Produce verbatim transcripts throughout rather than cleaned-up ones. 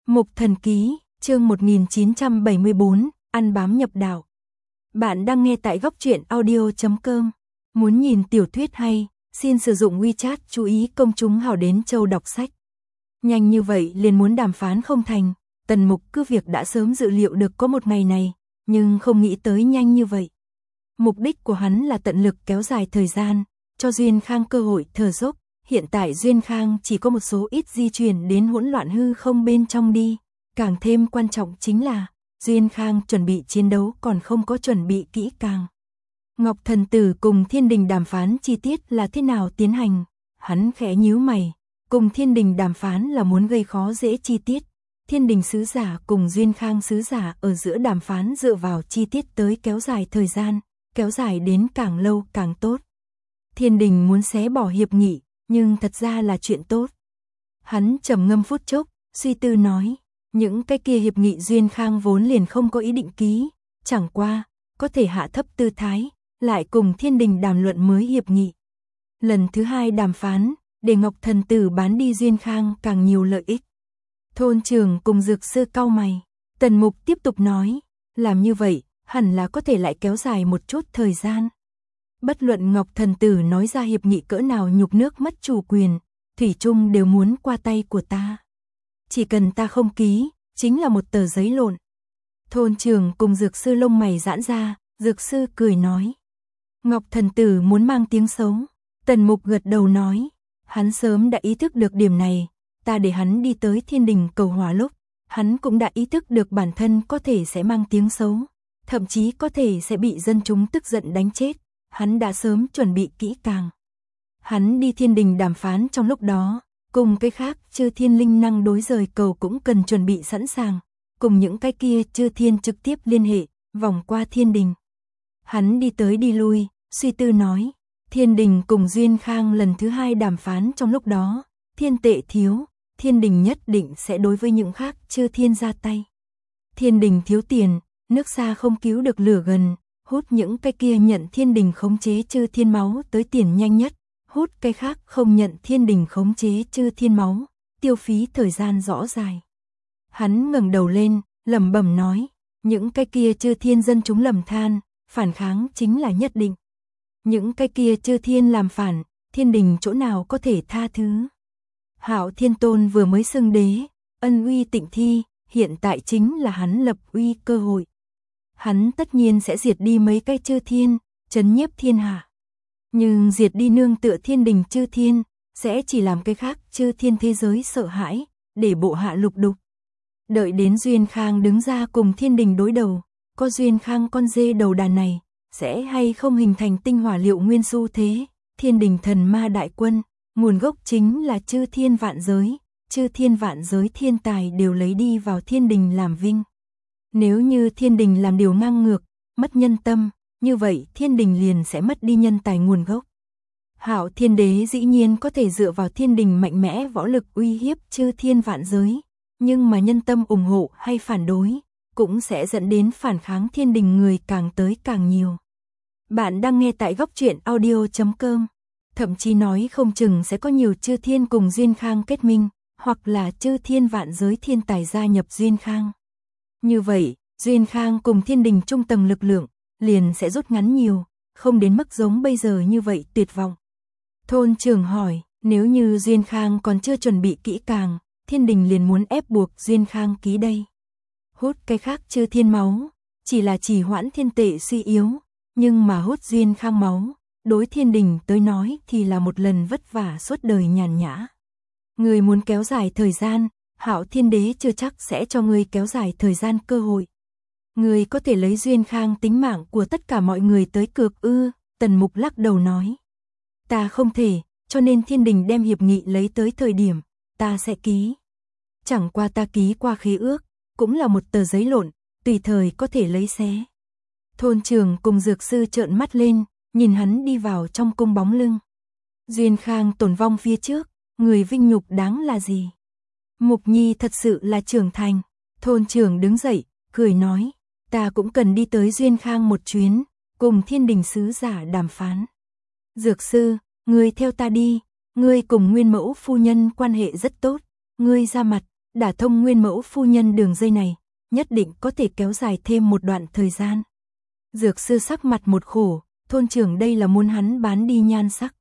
Mục Thần Ký, chương một nghìn chín trăm bảy mươi tư, ăn bám nhập đạo. Bạn đang nghe tại góc truyện audio chấm com. Muốn nhìn tiểu thuyết hay, xin sử dụng WeChat, chú ý công chúng hào đến châu đọc sách. Nhanh như vậy liền muốn đàm phán không thành, Tần Mục cứ việc đã sớm dự liệu được có một ngày này, nhưng không nghĩ tới nhanh như vậy. Mục đích của hắn là tận lực kéo dài thời gian, cho Duyên Khang cơ hội thở dốc. Hiện tại Duyên Khang chỉ có một số ít di chuyển đến hỗn loạn hư không bên trong đi. Càng thêm quan trọng chính là, Duyên Khang chuẩn bị chiến đấu còn không có chuẩn bị kỹ càng. Ngọc Thần Tử cùng Thiên Đình đàm phán chi tiết là thế nào tiến hành? Hắn khẽ nhíu mày, cùng Thiên Đình đàm phán là muốn gây khó dễ chi tiết. Thiên Đình sứ giả cùng Duyên Khang sứ giả ở giữa đàm phán dựa vào chi tiết tới kéo dài thời gian, kéo dài đến càng lâu càng tốt. Thiên Đình muốn xé bỏ hiệp nghị, nhưng thật ra là chuyện tốt. Hắn trầm ngâm phút chốc, suy tư nói, những cái kia hiệp nghị Duyên Khang vốn liền không có ý định ký, chẳng qua, có thể hạ thấp tư thái, lại cùng Thiên Đình đàm luận mới hiệp nghị. Lần thứ hai đàm phán, để Ngọc Thần Tử bán đi Duyên Khang càng nhiều lợi ích. Thôn trưởng cùng dược sư cau mày, Tần Mục tiếp tục nói, làm như vậy, hẳn là có thể lại kéo dài một chút thời gian. Bất luận Ngọc Thần Tử nói ra hiệp nghị cỡ nào nhục nước mất chủ quyền, thủy chung đều muốn qua tay của ta. Chỉ cần ta không ký, chính là một tờ giấy lộn. Thôn trưởng cùng dược sư lông mày giãn ra, dược sư cười nói. Ngọc Thần Tử muốn mang tiếng xấu. Tần Mục gật đầu nói, hắn sớm đã ý thức được điểm này, ta để hắn đi tới Thiên Đình cầu hòa lúc, hắn cũng đã ý thức được bản thân có thể sẽ mang tiếng xấu, thậm chí có thể sẽ bị dân chúng tức giận đánh chết. Hắn đã sớm chuẩn bị kỹ càng. Hắn đi Thiên Đình đàm phán trong lúc đó, cùng cái khác chư thiên linh năng đối rời cầu cũng cần chuẩn bị sẵn sàng, cùng những cái kia chư thiên trực tiếp liên hệ, vòng qua Thiên Đình. Hắn đi tới đi lui, suy tư nói, Thiên Đình cùng Duyên Khang lần thứ hai đàm phán trong lúc đó, thiên tệ thiếu, Thiên Đình nhất định sẽ đối với những khác chư thiên ra tay. Thiên Đình thiếu tiền, nước xa không cứu được lửa gần. Hút những cái kia nhận Thiên Đình khống chế chư thiên máu tới tiền nhanh nhất, hút cái khác không nhận Thiên Đình khống chế chư thiên máu, tiêu phí thời gian rõ dài. Hắn ngẩng đầu lên, lẩm bẩm nói, những cái kia chư thiên dân chúng lầm than, phản kháng chính là nhất định. Những cái kia chư thiên làm phản, Thiên Đình chỗ nào có thể tha thứ. Hạo Thiên Tôn vừa mới xưng đế, ân uy tịnh thi, hiện tại chính là hắn lập uy cơ hội. Hắn tất nhiên sẽ diệt đi mấy cái chư thiên, trấn nhiếp thiên hạ. Nhưng diệt đi nương tựa Thiên Đình chư thiên, sẽ chỉ làm cái khác chư thiên thế giới sợ hãi, để bộ hạ lục đục. Đợi đến Duyên Khang đứng ra cùng Thiên Đình đối đầu, có Duyên Khang con dê đầu đàn này, sẽ hay không hình thành tinh hỏa liệu nguyên xu thế. Thiên Đình thần ma đại quân, nguồn gốc chính là chư thiên vạn giới, chư thiên vạn giới thiên tài đều lấy đi vào Thiên Đình làm vinh. Nếu như Thiên Đình làm điều ngang ngược, mất nhân tâm, như vậy Thiên Đình liền sẽ mất đi nhân tài nguồn gốc. Hạo Thiên Đế dĩ nhiên có thể dựa vào Thiên Đình mạnh mẽ võ lực uy hiếp chư thiên vạn giới, nhưng mà nhân tâm ủng hộ hay phản đối, cũng sẽ dẫn đến phản kháng Thiên Đình người càng tới càng nhiều. Bạn đang nghe tại góc truyện audio chấm com, thậm chí nói không chừng sẽ có nhiều chư thiên cùng Duyên Khang kết minh, hoặc là chư thiên vạn giới thiên tài gia nhập Duyên Khang. Như vậy, Duyên Khang cùng Thiên Đình trung tầng lực lượng, liền sẽ rút ngắn nhiều, không đến mức giống bây giờ như vậy tuyệt vọng. Thôn trưởng hỏi, nếu như Duyên Khang còn chưa chuẩn bị kỹ càng, Thiên Đình liền muốn ép buộc Duyên Khang ký đây. Hút cái khác chư thiên máu, chỉ là chỉ hoãn thiên tệ suy yếu, nhưng mà hút Duyên Khang máu, đối Thiên Đình tới nói thì là một lần vất vả suốt đời nhàn nhã. Người muốn kéo dài thời gian, Hạo Thiên Đế chưa chắc sẽ cho ngươi kéo dài thời gian cơ hội. Ngươi có thể lấy Duyên Khang tính mạng của tất cả mọi người tới cược ư? Tần Mục lắc đầu nói. Ta không thể, cho nên Thiên Đình đem hiệp nghị lấy tới thời điểm, ta sẽ ký. Chẳng qua ta ký qua khế ước, cũng là một tờ giấy lộn, tùy thời có thể lấy xé. Thôn trưởng cùng dược sư trợn mắt lên, nhìn hắn đi vào trong cung bóng lưng. Duyên Khang tổn vong phía trước, người vinh nhục đáng là gì? Mục Nhi thật sự là trưởng thành. Thôn trưởng đứng dậy, cười nói, ta cũng cần đi tới Duyên Khang một chuyến, cùng Thiên Đình sứ giả đàm phán. Dược sư, ngươi theo ta đi, ngươi cùng Nguyên Mẫu phu nhân quan hệ rất tốt, ngươi ra mặt, đả thông nguyên mẫu phu nhân đường dây này, nhất định có thể kéo dài thêm một đoạn thời gian. Dược sư sắc mặt một khổ, thôn trưởng đây là muốn hắn bán đi nhan sắc.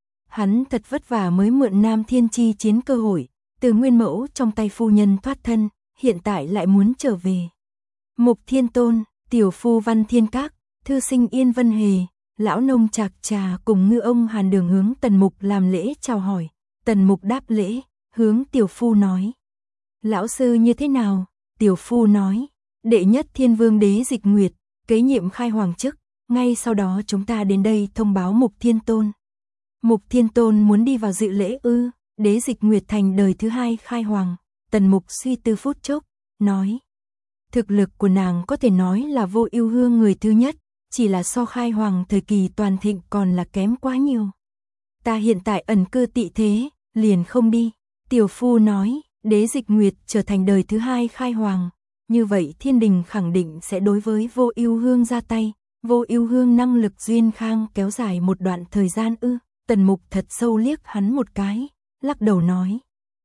Hắn thật vất vả mới mượn Nam Thiên Chi chiến cơ hội, từ nguyên mẫu trong tay phu nhân thoát thân, hiện tại lại muốn trở về. Mục Thiên Tôn, tiểu phu Văn Thiên Các, thư sinh Yên Vân Hề, lão nông Trạc Trà cùng ngư ông Hàn Đường hướng Tần Mục làm lễ chào hỏi. Tần Mục đáp lễ, hướng tiểu phu nói. Lão sư như thế nào? Tiểu phu nói, đệ nhất thiên vương đế Dịch Nguyệt, kế nhiệm khai hoàng chức, ngay sau đó chúng ta đến đây thông báo Mục Thiên Tôn. Mục Thiên Tôn muốn đi vào dự lễ ư? Đế Dịch Nguyệt thành đời thứ hai khai hoàng. Tần Mục suy tư phút chốc, nói. Thực lực của nàng có thể nói là Vô Ưu Hương người thứ nhất, chỉ là so khai hoàng thời kỳ toàn thịnh còn là kém quá nhiều. Ta hiện tại ẩn cư tị thế, liền không đi. Tiểu phu nói, Đế Dịch Nguyệt trở thành đời thứ hai khai hoàng, như vậy thiên đình khẳng định sẽ đối với Vô Ưu Hương ra tay. Vô Ưu Hương năng lực duyên khang kéo dài một đoạn thời gian ư? Tần Mục thật sâu liếc hắn một cái, lắc đầu nói.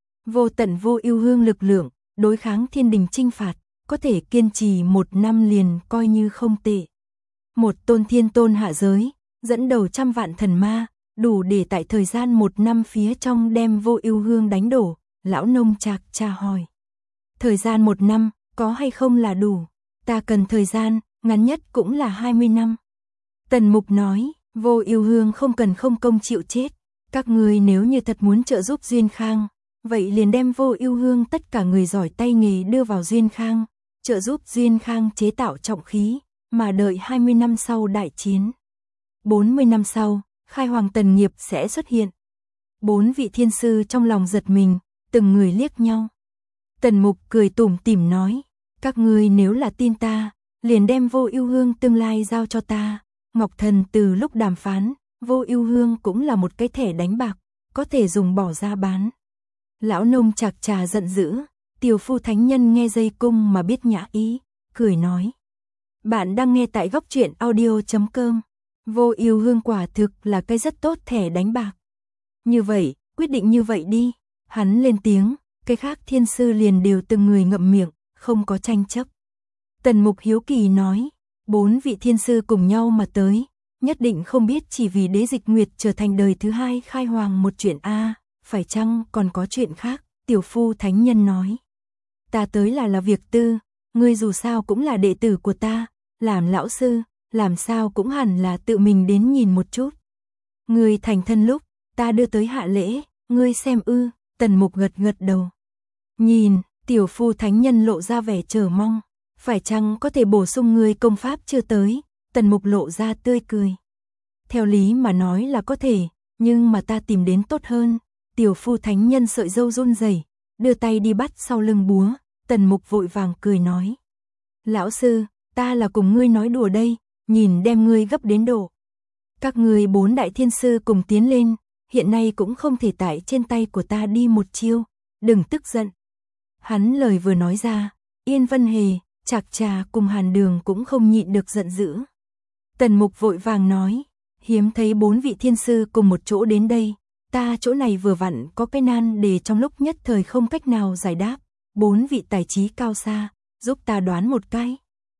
Vô tận Vô Ưu Hương lực lượng, đối kháng thiên đình chinh phạt, có thể kiên trì một năm liền coi như không tệ. Một tôn thiên tôn hạ giới, dẫn đầu trăm vạn thần ma, đủ để tại thời gian một năm phía trong đem Vô Ưu Hương đánh đổ. Lão nông Trạc Trà hỏi. Thời gian một năm, có hay không là đủ? Ta cần thời gian, ngắn nhất cũng là hai mươi năm. Tần Mục nói, Vô Ưu Hương không cần không công chịu chết. Các người nếu như thật muốn trợ giúp Duyên Khang, vậy liền đem Vô Ưu Hương tất cả người giỏi tay nghề đưa vào Duyên Khang, trợ giúp Duyên Khang chế tạo trọng khí, mà đợi hai mươi năm sau đại chiến. bốn mươi năm sau, khai hoàng tần nghiệp sẽ xuất hiện. Bốn vị thiên sư trong lòng giật mình, từng người liếc nhau. Tần Mục cười tủm tỉm nói, các ngươi nếu là tin ta, liền đem Vô Ưu Hương tương lai giao cho ta. Ngọc Thần từ lúc đàm phán, Vô Ưu Hương cũng là một cái thẻ đánh bạc, có thể dùng bỏ ra bán. Lão nông Trạc Trà giận dữ, tiểu phu thánh nhân nghe dây cung mà biết nhã ý, cười nói. Bạn đang nghe tại góc truyện audio chấm com. Vô Ưu Hương quả thực là cái rất tốt thẻ đánh bạc. Như vậy, quyết định như vậy đi. Hắn lên tiếng, cái khác thiên sư liền đều từng người ngậm miệng, không có tranh chấp. Tần Mục hiếu kỳ nói, bốn vị thiên sư cùng nhau mà tới, nhất định không biết chỉ vì Đế Dịch Nguyệt trở thành đời thứ hai khai hoàng một chuyện a, phải chăng còn có chuyện khác? Tiểu phu thánh nhân nói, ta tới là là việc tư, ngươi dù sao cũng là đệ tử của ta, làm lão sư, làm sao cũng hẳn là tự mình đến nhìn một chút. Ngươi thành thân lúc, ta đưa tới hạ lễ, ngươi xem ư? Tần Mục gật gật đầu. Nhìn, tiểu phu thánh nhân lộ ra vẻ chờ mong, phải chăng có thể bổ sung ngươi công pháp chưa tới? Tần Mục lộ ra tươi cười. Theo lý mà nói là có thể, nhưng mà ta tìm đến tốt hơn. Tiểu phu thánh nhân sợi râu run rẩy, đưa tay đi bắt sau lưng búa. Tần Mục vội vàng cười nói, lão sư, ta là cùng ngươi nói đùa đây, nhìn đem ngươi gấp đến độ. Các ngươi bốn đại thiên sư cùng tiến lên, hiện nay cũng không thể tại trên tay của ta đi một chiêu, đừng tức giận. Hắn lời vừa nói ra, Yên Vân Hề, Trạc Trà cùng Hàn Đường cũng không nhịn được giận dữ. Tần Mục vội vàng nói, hiếm thấy bốn vị thiên sư cùng một chỗ đến đây, ta chỗ này vừa vặn có cái nan đề trong lúc nhất thời không cách nào giải đáp, bốn vị tài trí cao xa, giúp ta đoán một cái.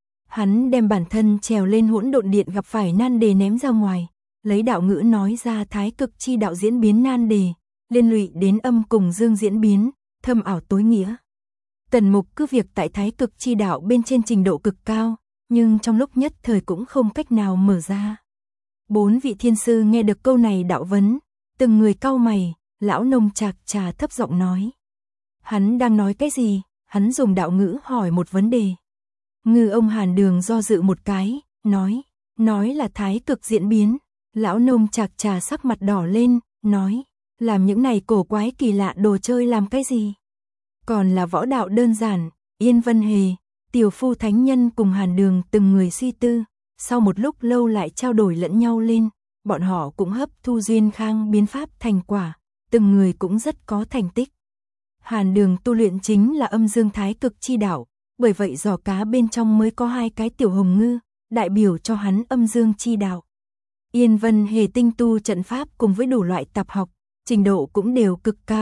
Hắn đem bản thân trèo lên hỗn độn điện gặp phải nan đề ném ra ngoài, lấy đạo ngữ nói ra thái cực chi đạo diễn biến nan đề, liên lụy đến âm cùng dương diễn biến, thâm ảo tối nghĩa. Tần Mục cứ việc tại thái cực chi đạo bên trên trình độ cực cao, nhưng trong lúc nhất thời cũng không cách nào mở ra. Bốn vị thiên sư nghe được câu này đạo vấn, từng người cau mày, lão nông Trạc Trà thấp giọng nói. Hắn đang nói cái gì? Hắn dùng đạo ngữ hỏi một vấn đề. Ngư ông Hàn Đường do dự một cái, nói, nói là thái cực diễn biến. Lão nông Trạc Trà sắc mặt đỏ lên, nói, làm những này cổ quái kỳ lạ đồ chơi làm cái gì? Còn là võ đạo đơn giản. Yên Vân Hề, tiểu phu thánh nhân cùng Hàn Đường từng người suy tư, sau một lúc lâu lại trao đổi lẫn nhau lên, bọn họ cũng hấp thu Duyên Khang biến pháp thành quả, từng người cũng rất có thành tích. Hàn Đường tu luyện chính là âm dương thái cực chi đạo, bởi vậy giò cá bên trong mới có hai cái tiểu hồng ngư, đại biểu cho hắn âm dương chi đạo. Yên Vân Hề tinh tu trận pháp cùng với đủ loại tạp học, trình độ cũng đều cực cao,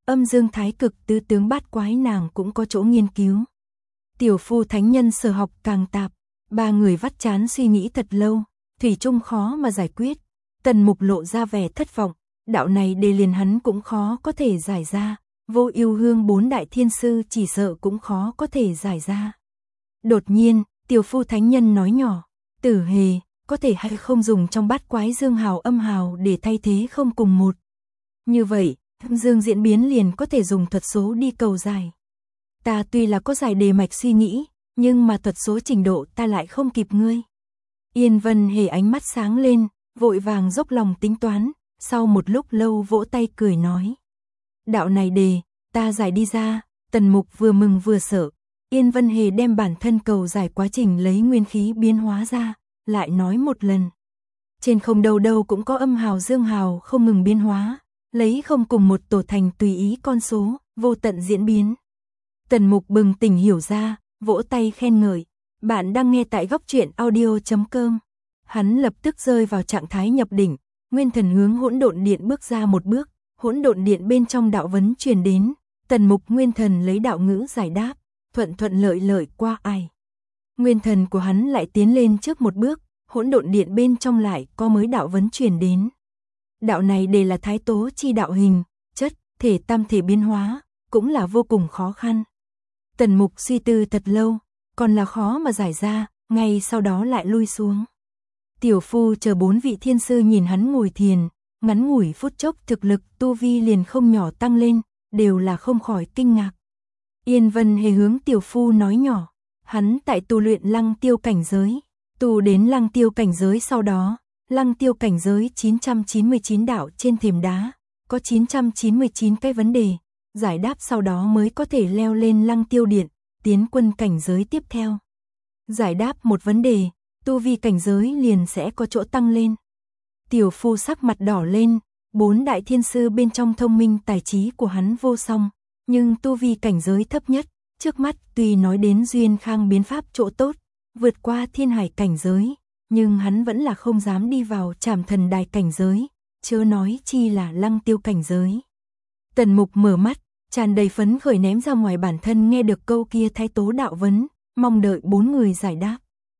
âm dương thái cực tứ tướng bát quái nàng cũng có chỗ nghiên cứu. Tiểu phu thánh nhân sở học càng tạp, ba người vắt chán suy nghĩ thật lâu, thủy chung khó mà giải quyết. Tần Mục lộ ra vẻ thất vọng, đạo này đề liền hắn cũng khó có thể giải ra, Vô Ưu Hương bốn đại thiên sư chỉ sợ cũng khó có thể giải ra. Đột nhiên, tiểu phu thánh nhân nói nhỏ, Tử Hề, có thể hay không dùng trong bát quái dương hào âm hào để thay thế không cùng một. Như vậy, âm dương diễn biến liền có thể dùng thuật số đi cầu giải. Ta tuy là có giải đề mạch suy nghĩ, nhưng mà thuật số trình độ ta lại không kịp ngươi. Yên Vân Hề ánh mắt sáng lên, vội vàng dốc lòng tính toán, sau một lúc lâu vỗ tay cười nói. Đạo này đề, ta giải đi ra. Tần Mục vừa mừng vừa sợ. Yên Vân Hề đem bản thân cầu giải quá trình lấy nguyên khí biến hóa ra, lại nói một lần. Trên không đâu đâu cũng có âm hào dương hào không ngừng biến hóa, lấy không cùng một tổ thành tùy ý con số, vô tận diễn biến. Tần Mục bừng tỉnh hiểu ra, vỗ tay khen ngợi. Bạn đang nghe tại góc truyện audio chấm com. Hắn lập tức rơi vào trạng thái nhập đỉnh, nguyên thần hướng hỗn độn điện bước ra một bước, hỗn độn điện bên trong đạo vấn truyền đến, Tần Mục nguyên thần lấy đạo ngữ giải đáp, thuận thuận lợi lợi qua ai. Nguyên thần của hắn lại tiến lên trước một bước, hỗn độn điện bên trong lại có mới đạo vấn truyền đến. Đạo này đều là thái tố chi đạo hình, chất, thể tam thể biến hóa, cũng là vô cùng khó khăn. Tần Mục suy tư thật lâu, còn là khó mà giải ra, ngay sau đó lại lui xuống. Tiểu phu chờ bốn vị thiên sư nhìn hắn ngồi thiền, ngắn ngủi phút chốc thực lực tu vi liền không nhỏ tăng lên, đều là không khỏi kinh ngạc. Yên Vân Hề hướng tiểu phu nói nhỏ, hắn tại tu luyện lăng tiêu cảnh giới, tu đến lăng tiêu cảnh giới sau đó, lăng tiêu cảnh giới chín trăm chín mươi chín đạo trên thềm đá, có chín trăm chín mươi chín cái vấn đề, giải đáp sau đó mới có thể leo lên lăng tiêu điện, tiến quân cảnh giới tiếp theo. Giải đáp một vấn đề, tu vi cảnh giới liền sẽ có chỗ tăng lên. Tiểu phu sắc mặt đỏ lên, bốn đại thiên sư bên trong thông minh tài trí của hắn vô song, nhưng tu vi cảnh giới thấp nhất, trước mắt tuy nói đến duyên khang biến pháp chỗ tốt, vượt qua thiên hải cảnh giới, nhưng hắn vẫn là không dám đi vào trảm thần đài cảnh giới, chớ nói chi là lăng tiêu cảnh giới. Tần Mục mở mắt, tràn đầy phấn khởi ném ra ngoài bản thân nghe được câu kia thái tố đạo vấn, mong đợi bốn người giải đáp.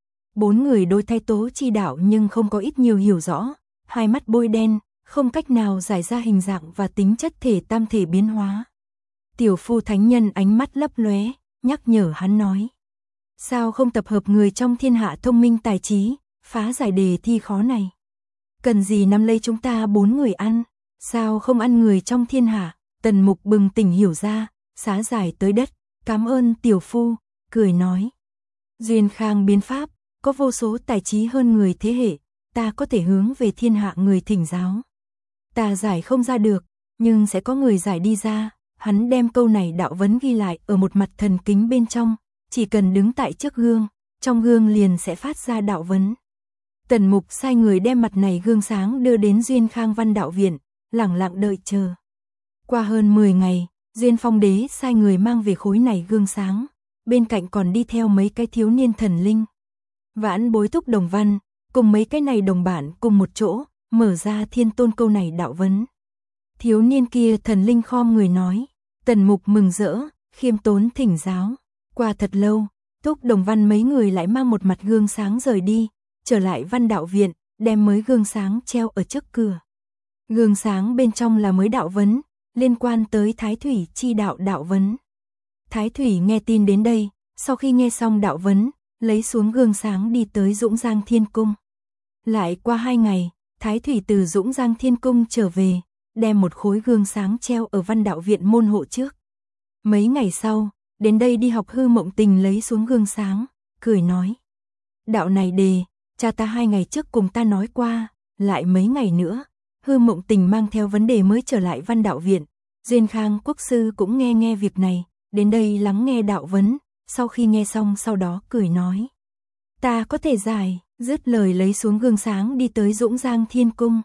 Bốn người đối thái tố chi đạo nhưng không có ít nhiều hiểu rõ, hai mắt bôi đen, không cách nào giải ra hình dạng và tính chất thể tam thể biến hóa. Tiểu phu thánh nhân ánh mắt lấp lóe, nhắc nhở hắn nói. Sao không tập hợp người trong thiên hạ thông minh tài trí, phá giải đề thi khó này? Cần gì nắm lấy chúng ta bốn người ăn, sao không ăn người trong thiên hạ? Tần Mục bừng tỉnh hiểu ra, xá giải tới đất, cảm ơn tiểu phu, cười nói. Duyên khang biến pháp, có vô số tài trí hơn người thế hệ, ta có thể hướng về thiên hạ người thỉnh giáo. Ta giải không ra được, nhưng sẽ có người giải đi ra. Hắn đem câu này đạo vấn ghi lại ở một mặt thần kính bên trong, chỉ cần đứng tại trước gương, trong gương liền sẽ phát ra đạo vấn. Tần Mục sai người đem mặt này gương sáng đưa đến Duyên Khang Văn Đạo Viện, lẳng lặng đợi chờ. Qua hơn mười ngày, Duyên Phong Đế sai người mang về khối này gương sáng, bên cạnh còn đi theo mấy cái thiếu niên thần linh. Vãn Bối thúc Đồng Văn, cùng mấy cái này đồng bản cùng một chỗ, mở ra thiên tôn câu này đạo vấn. Thiếu niên kia thần linh khom người nói, Tần Mục mừng rỡ, khiêm tốn thỉnh giáo. Qua thật lâu, Thúc Đồng Văn mấy người lại mang một mặt gương sáng rời đi, trở lại Văn Đạo Viện, đem mới gương sáng treo ở trước cửa. Gương sáng bên trong là mới đạo vấn, liên quan tới Thái Thủy chi đạo đạo vấn. Thái Thủy nghe tin đến đây, sau khi nghe xong đạo vấn, lấy xuống gương sáng đi tới Dũng Giang Thiên Cung. Lại qua hai ngày, Thái Thủy từ Dũng Giang Thiên Cung trở về, đem một khối gương sáng treo ở Văn Đạo Viện môn hộ trước. Mấy ngày sau, đến đây đi học Hư Mộng Tình lấy xuống gương sáng, cười nói. Đạo này đề, cha ta hai ngày trước cùng ta nói qua, lại mấy ngày nữa, Hư Mộng Tình mang theo vấn đề mới trở lại Văn Đạo Viện. Duyên Khang Quốc sư cũng nghe nghe việc này, đến đây lắng nghe đạo vấn, sau khi nghe xong sau đó cười nói. Ta có thể giải, dứt lời lấy xuống gương sáng đi tới Dũng Giang Thiên Cung.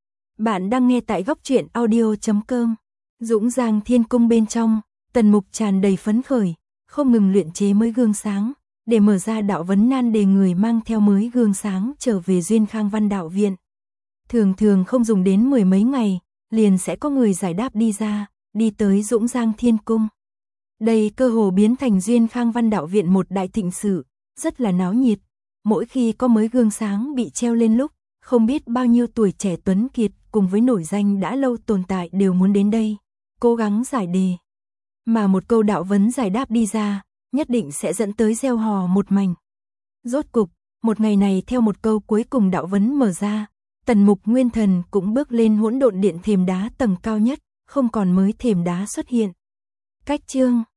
Bạn đang nghe tại góc truyện audio chấm com. Dũng Giang Thiên Cung bên trong, Tần Mục tràn đầy phấn khởi, không ngừng luyện chế mới gương sáng, để mở ra đạo vấn nan đề người mang theo mới gương sáng trở về Duyên Khang Văn Đạo Viện. Thường thường không dùng đến mười mấy ngày, liền sẽ có người giải đáp đi ra, đi tới Dũng Giang Thiên Cung. Đây cơ hồ biến thành Duyên Khang Văn Đạo Viện một đại thịnh sự, rất là náo nhiệt. Mỗi khi có mới gương sáng bị treo lên lúc, không biết bao nhiêu tuổi trẻ tuấn kiệt cùng với nổi danh đã lâu tồn tại đều muốn đến đây, cố gắng giải đề. Mà một câu đạo vấn giải đáp đi ra, nhất định sẽ dẫn tới reo hò một mảnh. Rốt cục, một ngày này theo một câu cuối cùng đạo vấn mở ra, Tần Mục Nguyên Thần cũng bước lên hỗn độn điện thềm đá tầng cao nhất, không còn mới thềm đá xuất hiện. Cách chương